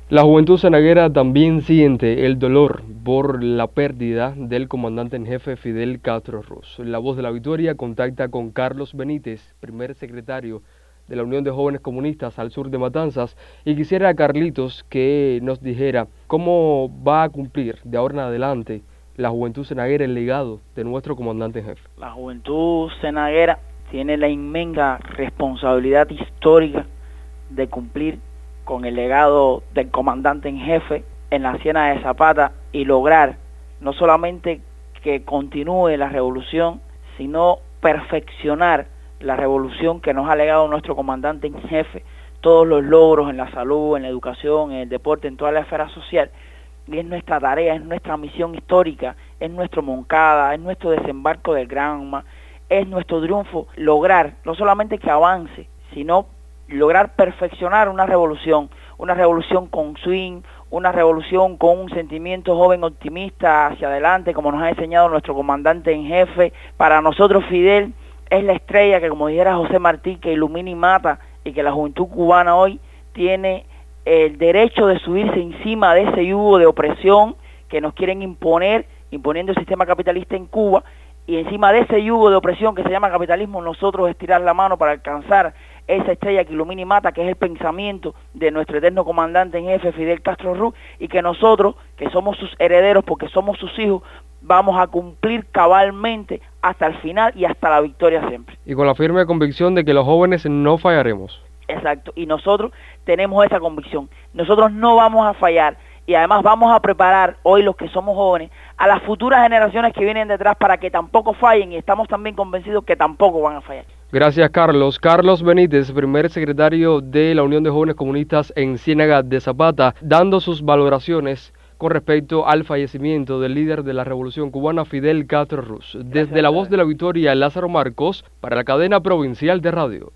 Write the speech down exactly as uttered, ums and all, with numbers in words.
La juventud ciénaguera también siente el dolor por la pérdida del comandante en jefe Fidel Castro Ruz. La Voz de la Victoria contacta con Carlos Benítez, primer secretario de la Unión de Jóvenes Comunistas al sur de Matanzas, y quisiera, Carlitos, que nos dijera cómo va a cumplir de ahora en adelante la juventud ciénaguera el legado de nuestro comandante en jefe. La juventud ciénaguera tiene la inmensa responsabilidad histórica de cumplir con el legado del comandante en jefe en la Hacienda de Zapata y lograr no solamente que continúe la revolución, sino perfeccionar la revolución que nos ha legado nuestro comandante en jefe, todos los logros en la salud, en la educación, en el deporte, en toda la esfera social. Y es nuestra tarea, es nuestra misión histórica, es nuestro Moncada, es nuestro desembarco del Granma, es nuestro triunfo lograr no solamente que avance, sino lograr perfeccionar una revolución, una revolución con swing, una revolución con un sentimiento joven optimista hacia adelante, como nos ha enseñado nuestro comandante en jefe. Para nosotros Fidel es la estrella que, como dijera José Martí, que ilumina y mata, y que la juventud cubana hoy tiene el derecho de subirse encima de ese yugo de opresión que nos quieren imponer, imponiendo el sistema capitalista en Cuba, y encima de ese yugo de opresión que se llama capitalismo, nosotros estirar la mano para alcanzar esa estrella que ilumina y mata, que es el pensamiento de nuestro eterno comandante en jefe, Fidel Castro Ruz, y que nosotros, que somos sus herederos porque somos sus hijos, vamos a cumplir cabalmente hasta el final y hasta la victoria siempre. Y con la firme convicción de que los jóvenes no fallaremos. Exacto, y nosotros tenemos esa convicción. Nosotros no vamos a fallar, y además vamos a preparar hoy los que somos jóvenes a las futuras generaciones que vienen detrás para que tampoco fallen, y estamos también convencidos que tampoco van a fallar. Gracias, Carlos. Carlos Benítez, primer secretario de la Unión de Jóvenes Comunistas en Ciénaga de Zapata, dando sus valoraciones con respecto al fallecimiento del líder de la Revolución Cubana, Fidel Castro Ruz. Desde La Voz de la Victoria, Lázaro Marcos, para la cadena provincial de radio.